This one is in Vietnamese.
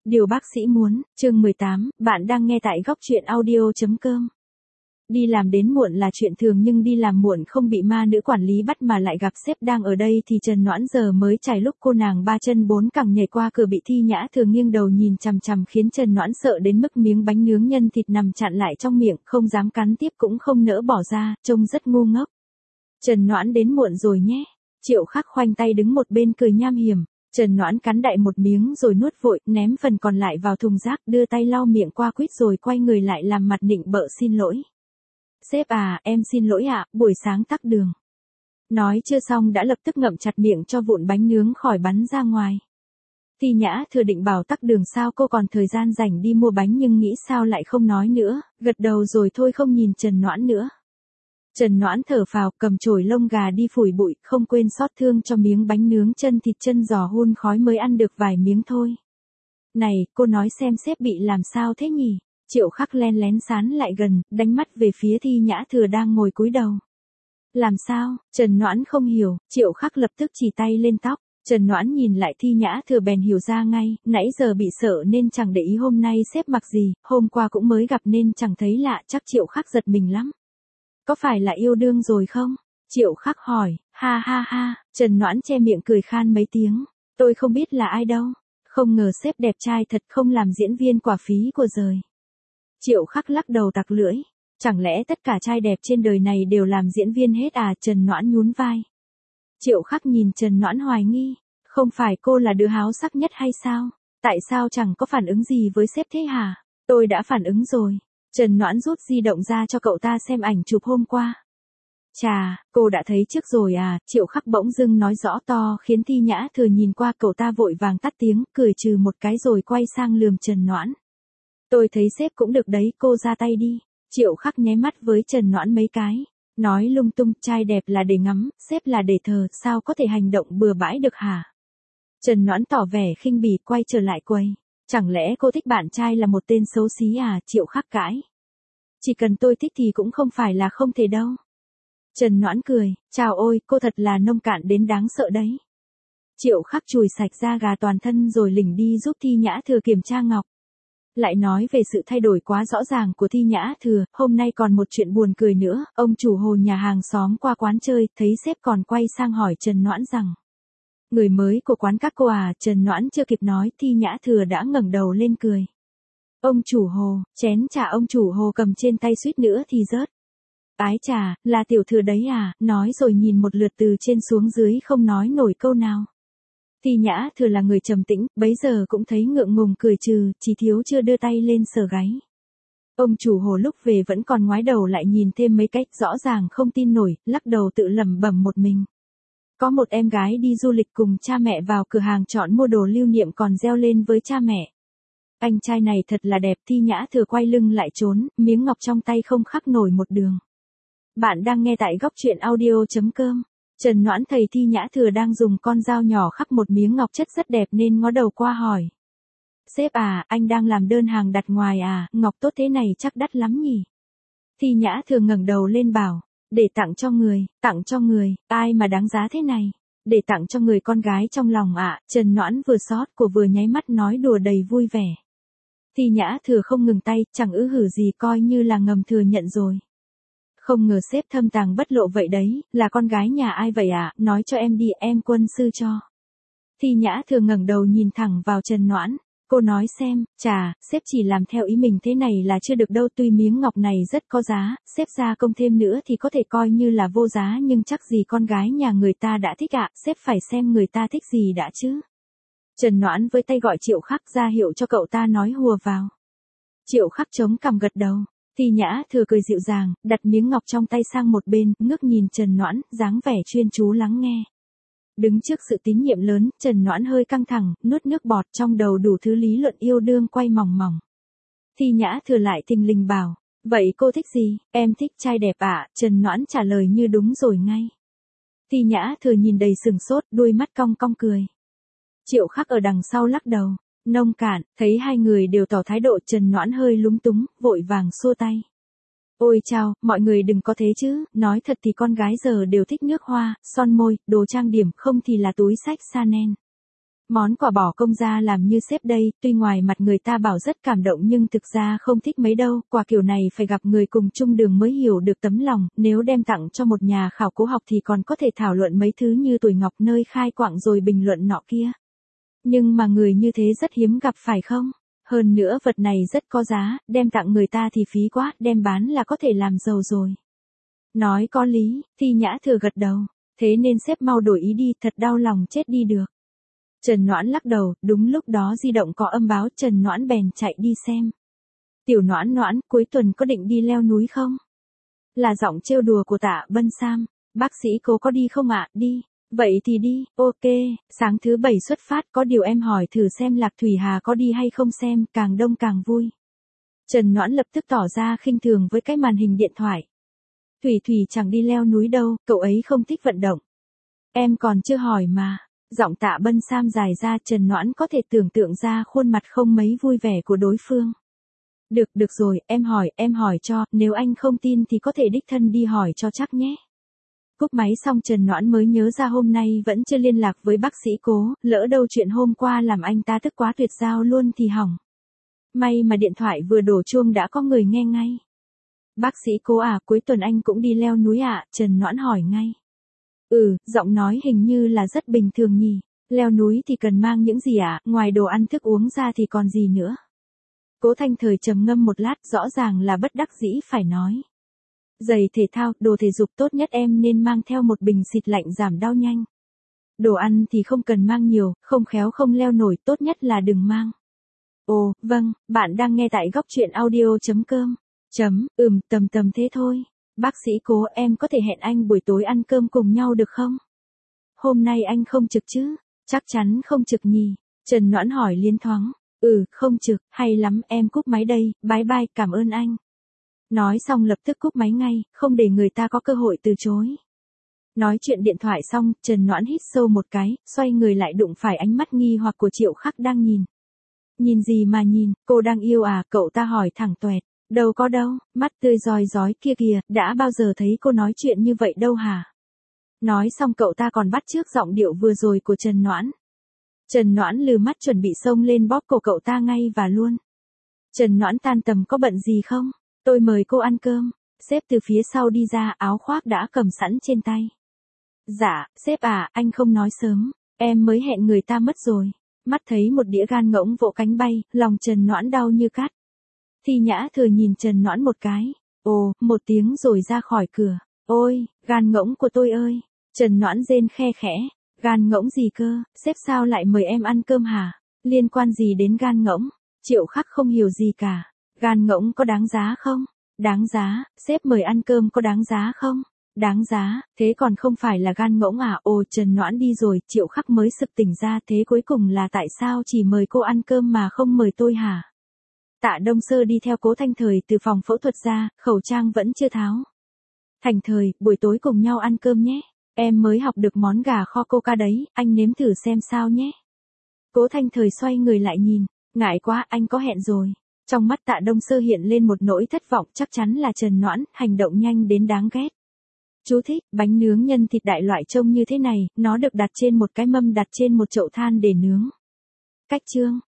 Điều bác sĩ muốn, chương 18, bạn đang nghe tại góc truyện audio.com. Đi làm đến muộn là chuyện thường nhưng đi làm muộn không bị ma nữ quản lý bắt mà lại gặp sếp đang ở đây thì Trần Noãn giờ mới trải lúc cô nàng ba chân bốn cẳng nhảy qua cửa bị Thi Nhã Thừa nghiêng đầu nhìn chằm chằm khiến Trần Noãn sợ đến mức miếng bánh nướng nhân thịt nằm chặn lại trong miệng, không dám cắn tiếp cũng không nỡ bỏ ra, trông rất ngu ngốc. Trần Noãn đến muộn rồi nhé. Triệu Khắc khoanh tay đứng một bên cười nham hiểm. Trần Noãn cắn đại một miếng rồi nuốt vội, ném phần còn lại vào thùng rác, đưa tay lau miệng qua quýt rồi quay người lại làm mặt nịnh bợ xin lỗi. Sếp à, em xin lỗi ạ, buổi sáng tắc đường. Nói chưa xong đã lập tức ngậm chặt miệng cho vụn bánh nướng khỏi bắn ra ngoài. Thi Nhã Thừa định bảo tắc đường sao cô còn thời gian rảnh đi mua bánh nhưng nghĩ sao lại không nói nữa, gật đầu rồi thôi không nhìn Trần Noãn nữa. Trần Noãn thở phào, cầm chổi lông gà đi phủi bụi, không quên xót thương cho miếng bánh nướng chân thịt chân giò hun khói mới ăn được vài miếng thôi. Này, cô nói xem sếp bị làm sao thế nhỉ? Triệu Khắc len lén sán lại gần, đánh mắt về phía Thi Nhã Thừa đang ngồi cúi đầu. Làm sao? Trần Noãn không hiểu, Triệu Khắc lập tức chỉ tay lên tóc. Trần Noãn nhìn lại Thi Nhã Thừa bèn hiểu ra ngay, nãy giờ bị sợ nên chẳng để ý hôm nay sếp mặc gì, hôm qua cũng mới gặp nên chẳng thấy lạ, chắc Triệu Khắc giật mình lắm. Có phải là yêu đương rồi không? Triệu Khắc hỏi, ha ha ha, Trần Noãn che miệng cười khan mấy tiếng, tôi không biết là ai đâu, không ngờ sếp đẹp trai thật không làm diễn viên quả phí của giời. Triệu Khắc lắc đầu tặc lưỡi, chẳng lẽ tất cả trai đẹp trên đời này đều làm diễn viên hết à? Trần Noãn nhún vai. Triệu Khắc nhìn Trần Noãn hoài nghi, không phải cô là đứa háo sắc nhất hay sao? Tại sao chẳng có phản ứng gì với sếp thế hả? Tôi đã phản ứng rồi. Trần Noãn rút di động ra cho cậu ta xem ảnh chụp hôm qua. Chà, cô đã thấy trước rồi à? Triệu Khắc bỗng dưng nói rõ to khiến Thi Nhã Thừa nhìn qua, cậu ta vội vàng tắt tiếng, cười trừ một cái rồi quay sang lườm Trần Noãn. Tôi thấy sếp cũng được đấy, cô ra tay đi. Triệu Khắc nháy mắt với Trần Noãn mấy cái, nói lung tung, trai đẹp là để ngắm, sếp là để thờ, sao có thể hành động bừa bãi được hả? Trần Noãn tỏ vẻ khinh bỉ, quay trở lại quầy. Chẳng lẽ cô thích bạn trai là một tên xấu xí à? Triệu Khắc cãi. Chỉ cần tôi thích thì cũng không phải là không thể đâu. Trần Noãn cười, chào ôi, cô thật là nông cạn đến đáng sợ đấy. Triệu Khắc chùi sạch da gà toàn thân rồi lỉnh đi giúp Thi Nhã Thừa kiểm tra ngọc. Lại nói về sự thay đổi quá rõ ràng của Thi Nhã Thừa, hôm nay còn một chuyện buồn cười nữa, ông chủ Hồ nhà hàng xóm qua quán chơi, thấy sếp còn quay sang hỏi Trần Noãn rằng. Người mới của quán các cô à? Trần Noãn chưa kịp nói, Thi Nhã Thừa đã ngẩng đầu lên cười. Ông chủ Hồ, chén trà ông chủ Hồ cầm trên tay suýt nữa thì rớt. Ái trà, là tiểu thừa đấy à? Nói rồi nhìn một lượt từ trên xuống dưới không nói nổi câu nào. Thi Nhã Thừa là người trầm tĩnh, bấy giờ cũng thấy ngượng ngùng cười trừ, chỉ thiếu chưa đưa tay lên sờ gáy. Ông chủ Hồ lúc về vẫn còn ngoái đầu lại nhìn thêm mấy cách, rõ ràng không tin nổi, lắc đầu tự lẩm bẩm một mình. Có một em gái đi du lịch cùng cha mẹ vào cửa hàng chọn mua đồ lưu niệm còn reo lên với cha mẹ. Anh trai này thật là đẹp. Thi Nhã Thừa quay lưng lại trốn, miếng ngọc trong tay không khắc nổi một đường. Bạn đang nghe tại góc truyện audio.com. Trần Noãn thấy Thi Nhã Thừa đang dùng con dao nhỏ khắc một miếng ngọc chất rất đẹp nên ngó đầu qua hỏi. Sếp à, anh đang làm đơn hàng đặt ngoài à? Ngọc tốt thế này chắc đắt lắm nhỉ? Thi Nhã Thừa ngẩng đầu lên bảo, để tặng cho người, ai mà đáng giá thế này? Để tặng cho người con gái trong lòng ạ. Trần Noãn vừa xót của vừa nháy mắt nói đùa đầy vui vẻ. Thi Nhã Thừa không ngừng tay, chẳng ư hử gì, coi như là ngầm thừa nhận rồi. Không ngờ sếp thâm tàng bất lộ vậy đấy, là con gái nhà ai vậy ạ? Nói cho em đi, em quân sư cho. Thi Nhã Thừa ngẩng đầu nhìn thẳng vào Trần Noãn, cô nói xem, chà, sếp chỉ làm theo ý mình thế này là chưa được đâu, tuy miếng ngọc này rất có giá, sếp gia công thêm nữa thì có thể coi như là vô giá nhưng chắc gì con gái nhà người ta đã thích ạ, sếp phải xem người ta thích gì đã chứ. Trần Noãn với tay gọi Triệu Khắc ra hiệu cho cậu ta nói hùa vào. Triệu Khắc chống cằm gật đầu. Thi Nhã Thừa cười dịu dàng, đặt miếng ngọc trong tay sang một bên, ngước nhìn Trần Noãn, dáng vẻ chuyên chú lắng nghe. Đứng trước sự tín nhiệm lớn, Trần Noãn hơi căng thẳng, nuốt nước bọt, trong đầu đủ thứ lý luận yêu đương quay mòng mòng. Thi Nhã Thừa lại thình lình bảo, vậy cô thích gì? Em thích trai đẹp ạ. Trần Noãn trả lời như đúng rồi ngay. Thi Nhã Thừa nhìn đầy sừng sốt, đuôi mắt cong cong cười. Triệu Khắc ở đằng sau lắc đầu. Nông cạn, thấy hai người đều tỏ thái độ, Trần Noãn hơi lúng túng, vội vàng xua tay. Ôi chao, mọi người đừng có thế chứ, nói thật thì con gái giờ đều thích nước hoa, son môi, đồ trang điểm, không thì là túi xách Chanel. Món quà bỏ công ra làm như sếp đây, tuy ngoài mặt người ta bảo rất cảm động nhưng thực ra không thích mấy đâu, quà kiểu này phải gặp người cùng chung đường mới hiểu được tấm lòng, nếu đem tặng cho một nhà khảo cổ học thì còn có thể thảo luận mấy thứ như tuổi ngọc nơi khai quạng rồi bình luận nọ kia. Nhưng mà người như thế rất hiếm gặp phải không? Hơn nữa vật này rất có giá, đem tặng người ta thì phí quá, đem bán là có thể làm giàu rồi. Nói có lý, Thi Nhã Thừa gật đầu, thế nên sếp mau đổi ý đi, thật đau lòng chết đi được. Trần Noãn lắc đầu, đúng lúc đó di động có âm báo, Trần Noãn bèn chạy đi xem. Tiểu Noãn Noãn, cuối tuần có định đi leo núi không? Là giọng trêu đùa của Tạ Bân Sam, bác sĩ Cố có đi không ạ? Đi. Vậy thì đi, ok, sáng thứ 7 xuất phát, có điều em hỏi thử xem Lạc Thủy Hà có đi hay không xem, càng đông càng vui. Trần Noãn lập tức tỏ ra khinh thường với cái màn hình điện thoại. Thủy Thủy chẳng đi leo núi đâu, cậu ấy không thích vận động. Em còn chưa hỏi mà. Giọng Tạ Bân Sam dài ra, Trần Noãn có thể tưởng tượng ra khuôn mặt không mấy vui vẻ của đối phương. Được rồi, em hỏi cho, nếu anh không tin thì có thể đích thân đi hỏi cho chắc nhé. Cúp máy xong Trần Noãn mới nhớ ra hôm nay vẫn chưa liên lạc với bác sĩ Cố, lỡ đâu chuyện hôm qua làm anh ta tức quá tuyệt giao luôn thì hỏng. May mà điện thoại vừa đổ chuông đã có người nghe ngay. Bác sĩ Cố à, cuối tuần anh cũng đi leo núi ạ? Trần Noãn hỏi ngay. Giọng nói hình như là rất bình thường nhỉ. Leo núi thì cần mang những gì ạ? Ngoài đồ ăn thức uống ra thì còn gì nữa? Cố Thanh Thời trầm ngâm một lát, rõ ràng là bất đắc dĩ phải nói. Giày thể thao, đồ thể dục tốt nhất em nên mang theo một bình xịt lạnh giảm đau nhanh. Đồ ăn thì không cần mang nhiều, không khéo không leo nổi, tốt nhất là đừng mang. Ồ, vâng, bạn đang nghe tại góc truyện audio.com. Tầm thế thôi. Bác sĩ Cố, em có thể hẹn anh buổi tối ăn cơm cùng nhau được không? Hôm nay anh không trực chứ? Chắc chắn không trực nhỉ? Trần Noãn hỏi liến thoáng. Không trực, hay lắm, em cúp máy đây, bye bye, cảm ơn anh. Nói xong lập tức cúp máy ngay, không để người ta có cơ hội từ chối. Nói chuyện điện thoại xong, Trần Noãn hít sâu một cái, xoay người lại đụng phải ánh mắt nghi hoặc của Triệu Khắc đang nhìn. Nhìn gì mà nhìn, cô đang yêu à? Cậu ta hỏi thẳng toẹt. Đâu có đâu, mắt tươi rói rói kia kìa, đã bao giờ thấy cô nói chuyện như vậy đâu hả? Nói xong cậu ta còn bắt chước giọng điệu vừa rồi của Trần Noãn. Trần Noãn lừ mắt chuẩn bị xông lên bóp cổ cậu ta ngay và luôn. Trần Noãn tan tầm có bận gì không? Tôi mời cô ăn cơm. Sếp từ phía sau đi ra, áo khoác đã cầm sẵn trên tay. Dạ, sếp à, anh không nói sớm, em mới hẹn người ta mất rồi. Mắt thấy một đĩa gan ngỗng vỗ cánh bay, lòng Trần Noãn đau như cắt. Thi Nhã Thừa nhìn Trần Noãn một cái. Ồ, một tiếng rồi ra khỏi cửa. Ôi, gan ngỗng của tôi ơi. Trần Noãn rên khe khẽ. Gan ngỗng gì cơ, sếp sao lại mời em ăn cơm hả? Liên quan gì đến gan ngỗng? Triệu Khắc không hiểu gì cả. Gan ngỗng có đáng giá không? Đáng giá, sếp mời ăn cơm có đáng giá không? Đáng giá, thế còn không phải là gan ngỗng à? Ồ, Trần Noãn đi rồi, Triệu Khắc mới sực tỉnh ra, thế cuối cùng là tại sao chỉ mời cô ăn cơm mà không mời tôi hả? Tạ Đông Sơ đi theo Cố Thanh Thời từ phòng phẫu thuật ra, khẩu trang vẫn chưa tháo. Thành Thời, buổi tối cùng nhau ăn cơm nhé. Em mới học được món gà kho coca đấy, anh nếm thử xem sao nhé. Cố Thanh Thời xoay người lại nhìn, ngại quá, anh có hẹn rồi. Trong mắt Tạ Đông Sơ hiện lên một nỗi thất vọng, chắc chắn là Trần Noãn, hành động nhanh đến đáng ghét. Chú thích, bánh nướng nhân thịt đại loại trông như thế này, nó được đặt trên một cái mâm đặt trên một chậu than để nướng. Cách chương.